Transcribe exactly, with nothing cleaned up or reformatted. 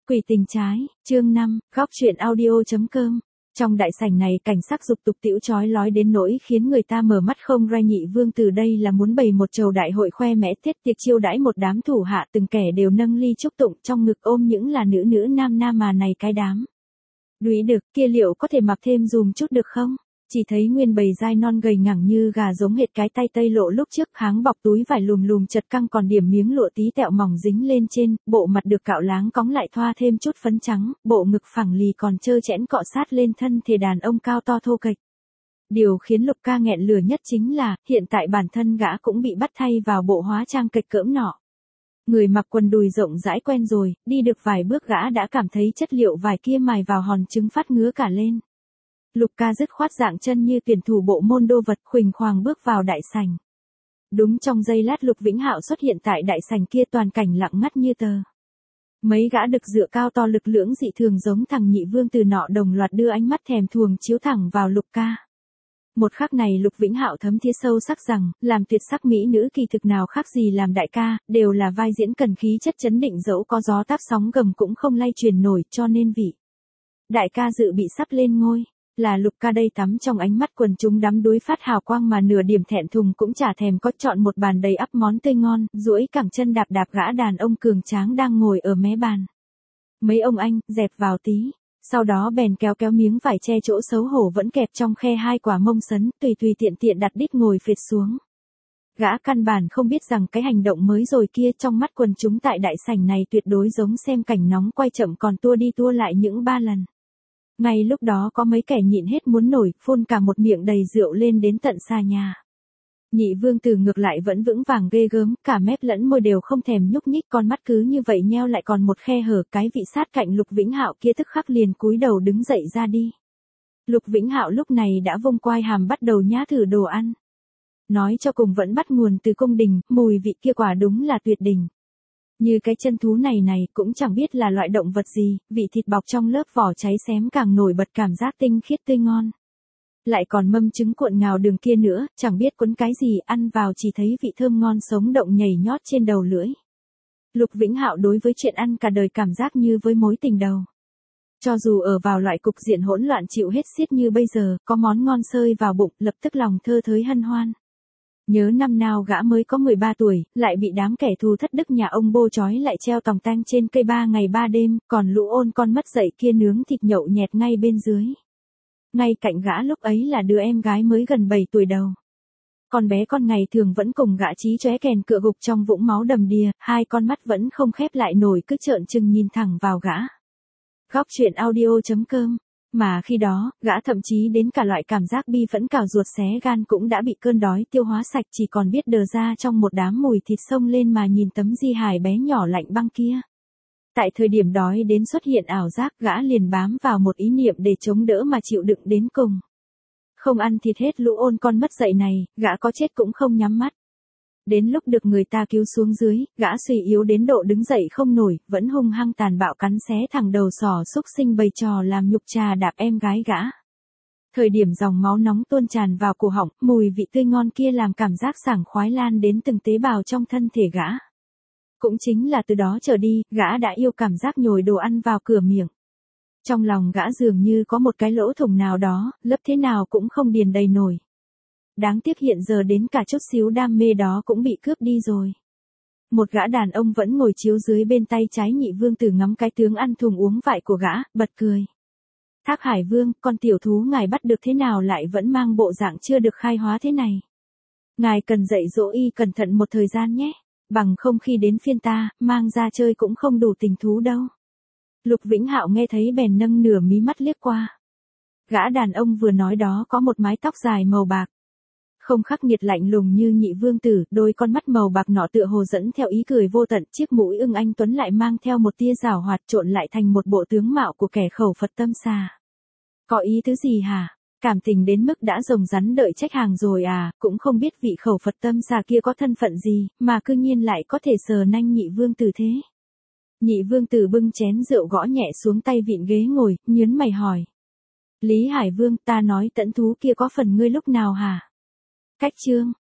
Quỷ tình trái, chương năm, góc truyện audio.com. Trong đại sảnh này cảnh sắc dục tục tĩu chói lói đến nỗi khiến người ta mở mắt không ra. Nhị vương từ đây là muốn bày một chầu đại hội khoe mẽ tiết tiệc chiêu đãi một đám thủ hạ, từng kẻ đều nâng ly chúc tụng, trong ngực ôm những là nữ nữ nam nam mà này cái đám. Đúy được, kia liệu có thể mặc thêm dùm chút được không? Chỉ thấy nguyên bầy dai non gầy ngẳng như gà giống hệt cái tay tây lộ lúc trước, kháng bọc túi vải lùm lùm chật căng còn điểm miếng lụa tí tẹo mỏng dính lên trên, bộ mặt được cạo láng cóng lại thoa thêm chút phấn trắng, bộ ngực phẳng lì còn trơ chẽn cọ sát lên thân thể đàn ông cao to thô kệch. Điều khiến Lục Ca nghẹn lửa nhất chính là, hiện tại bản thân gã cũng bị bắt thay vào bộ hóa trang kệch cỡm nọ. Người mặc quần đùi rộng rãi quen rồi, đi được vài bước gã đã cảm thấy chất liệu vải kia mài vào hòn trứng phát ngứa cả lên. Lục Ca dứt khoát dạng chân như tuyển thủ bộ môn đô vật, khuỳnh khoàng bước vào đại sảnh. Đúng trong giây lát Lục Vĩnh Hạo xuất hiện tại đại sảnh kia, toàn cảnh lặng ngắt như tờ. Mấy gã đực dựa cao to lực lưỡng dị thường giống thằng nhị vương từ nọ đồng loạt đưa ánh mắt thèm thuồng chiếu thẳng vào Lục Ca. Một khắc này Lục Vĩnh Hạo thấm thía sâu sắc rằng, làm tuyệt sắc mỹ nữ kỳ thực nào khác gì làm đại ca, đều là vai diễn cần khí chất chấn định, dẫu có gió táp sóng gầm cũng không lay truyền nổi, cho nên vị đại ca dự bị sắp lên ngôi. Là Lục Ca đây tắm trong ánh mắt quần chúng đắm đuối phát hào quang mà nửa điểm thẹn thùng cũng chả thèm có, chọn một bàn đầy ắp món tươi ngon, duỗi cẳng chân đạp đạp gã đàn ông cường tráng đang ngồi ở mé bàn. Mấy ông anh, dẹp vào tí. Sau đó bèn kéo kéo miếng vải che chỗ xấu hổ vẫn kẹp trong khe hai quả mông sấn, tùy tùy tiện tiện đặt đít ngồi phệt xuống. Gã căn bản không biết rằng cái hành động mới rồi kia trong mắt quần chúng tại đại sảnh này tuyệt đối giống xem cảnh nóng quay chậm còn tua đi tua lại những ba lần. Ngay lúc đó có mấy kẻ nhịn hết muốn nổi, phun cả một miệng đầy rượu lên đến tận xa nhà. Nhị vương từ ngược lại vẫn vững vàng ghê gớm, cả mép lẫn môi đều không thèm nhúc nhích, con mắt cứ như vậy nheo lại còn một khe hở. Cái vị sát cạnh Lục Vĩnh Hạo kia tức khắc liền cúi đầu đứng dậy ra đi. Lục Vĩnh Hạo lúc này đã vung quai hàm bắt đầu nhá thử đồ ăn. Nói cho cùng vẫn bắt nguồn từ cung đình, mùi vị kia quả đúng là tuyệt đỉnh. Như cái chân thú này này cũng chẳng biết là loại động vật gì, vị thịt bọc trong lớp vỏ cháy xém càng nổi bật cảm giác tinh khiết tươi ngon. Lại còn mâm trứng cuộn ngào đường kia nữa, chẳng biết cuốn cái gì, ăn vào chỉ thấy vị thơm ngon sống động nhảy nhót trên đầu lưỡi. Lục Vĩnh Hạo đối với chuyện ăn cả đời cảm giác như với mối tình đầu. Cho dù ở vào loại cục diện hỗn loạn chịu hết xiết như bây giờ, có món ngon sơi vào bụng, lập tức lòng thơ thới hân hoan. Nhớ năm nào gã mới có mười ba tuổi, lại bị đám kẻ thù thất đức nhà ông bô trói lại treo tòng tang trên cây ba ngày ba đêm, còn lũ ôn con mất dậy kia nướng thịt nhậu nhẹt ngay bên dưới. Ngay cạnh gã lúc ấy là đứa em gái mới gần bảy tuổi đầu. Con bé con ngày thường vẫn cùng gã chí chóe kèn cựa gục trong vũng máu đầm đìa, hai con mắt vẫn không khép lại nổi cứ trợn trừng nhìn thẳng vào gã. Góc truyện audio.com. Mà khi đó, gã thậm chí đến cả loại cảm giác bi phẫn cào ruột xé gan cũng đã bị cơn đói tiêu hóa sạch, chỉ còn biết đờ ra trong một đám mùi thịt xông lên mà nhìn tấm di hài bé nhỏ lạnh băng kia. Tại thời điểm đói đến xuất hiện ảo giác, gã liền bám vào một ý niệm để chống đỡ mà chịu đựng đến cùng. Không ăn thịt hết lũ ôn con mất dậy này, gã có chết cũng không nhắm mắt. Đến lúc được người ta cứu xuống dưới, gã suy yếu đến độ đứng dậy không nổi, vẫn hung hăng tàn bạo cắn xé thẳng đầu sỏ xúc sinh bày trò làm nhục trà đạp em gái gã. Thời điểm dòng máu nóng tuôn tràn vào cổ họng, mùi vị tươi ngon kia làm cảm giác sảng khoái lan đến từng tế bào trong thân thể gã. Cũng chính là từ đó trở đi, gã đã yêu cảm giác nhồi đồ ăn vào cửa miệng. Trong lòng gã dường như có một cái lỗ thủng nào đó, lấp thế nào cũng không điền đầy nổi. Đáng tiếc hiện giờ đến cả chút xíu đam mê đó cũng bị cướp đi rồi. Một gã đàn ông vẫn ngồi chiếu dưới bên tay trái nhị vương tử ngắm cái tướng ăn thùng uống vại của gã, bật cười. Thác Hải Vương, con tiểu thú ngài bắt được thế nào lại vẫn mang bộ dạng chưa được khai hóa thế này. Ngài cần dạy dỗ y cẩn thận một thời gian nhé, bằng không khi đến phiên ta, mang ra chơi cũng không đủ tình thú đâu. Lục Vĩnh Hạo nghe thấy bèn nâng nửa mí mắt liếc qua. Gã đàn ông vừa nói đó có một mái tóc dài màu bạc. Không khắc nghiệt lạnh lùng như nhị vương tử, đôi con mắt màu bạc nọ tựa hồ dẫn theo ý cười vô tận, chiếc mũi ưng anh tuấn lại mang theo một tia giảo hoạt trộn lại thành một bộ tướng mạo của kẻ khẩu Phật tâm xà. Có ý thứ gì hả? Cảm tình đến mức đã rồng rắn đợi trách hàng rồi à, cũng không biết vị khẩu Phật tâm xà kia có thân phận gì, mà cư nhiên lại có thể sờ nanh nhị vương tử thế. Nhị vương tử bưng chén rượu gõ nhẹ xuống tay vịn ghế ngồi, nhớn mày hỏi. Lý Hải Vương, ta nói tẫn thú kia có phần ngươi lúc nào hả? Cách chương,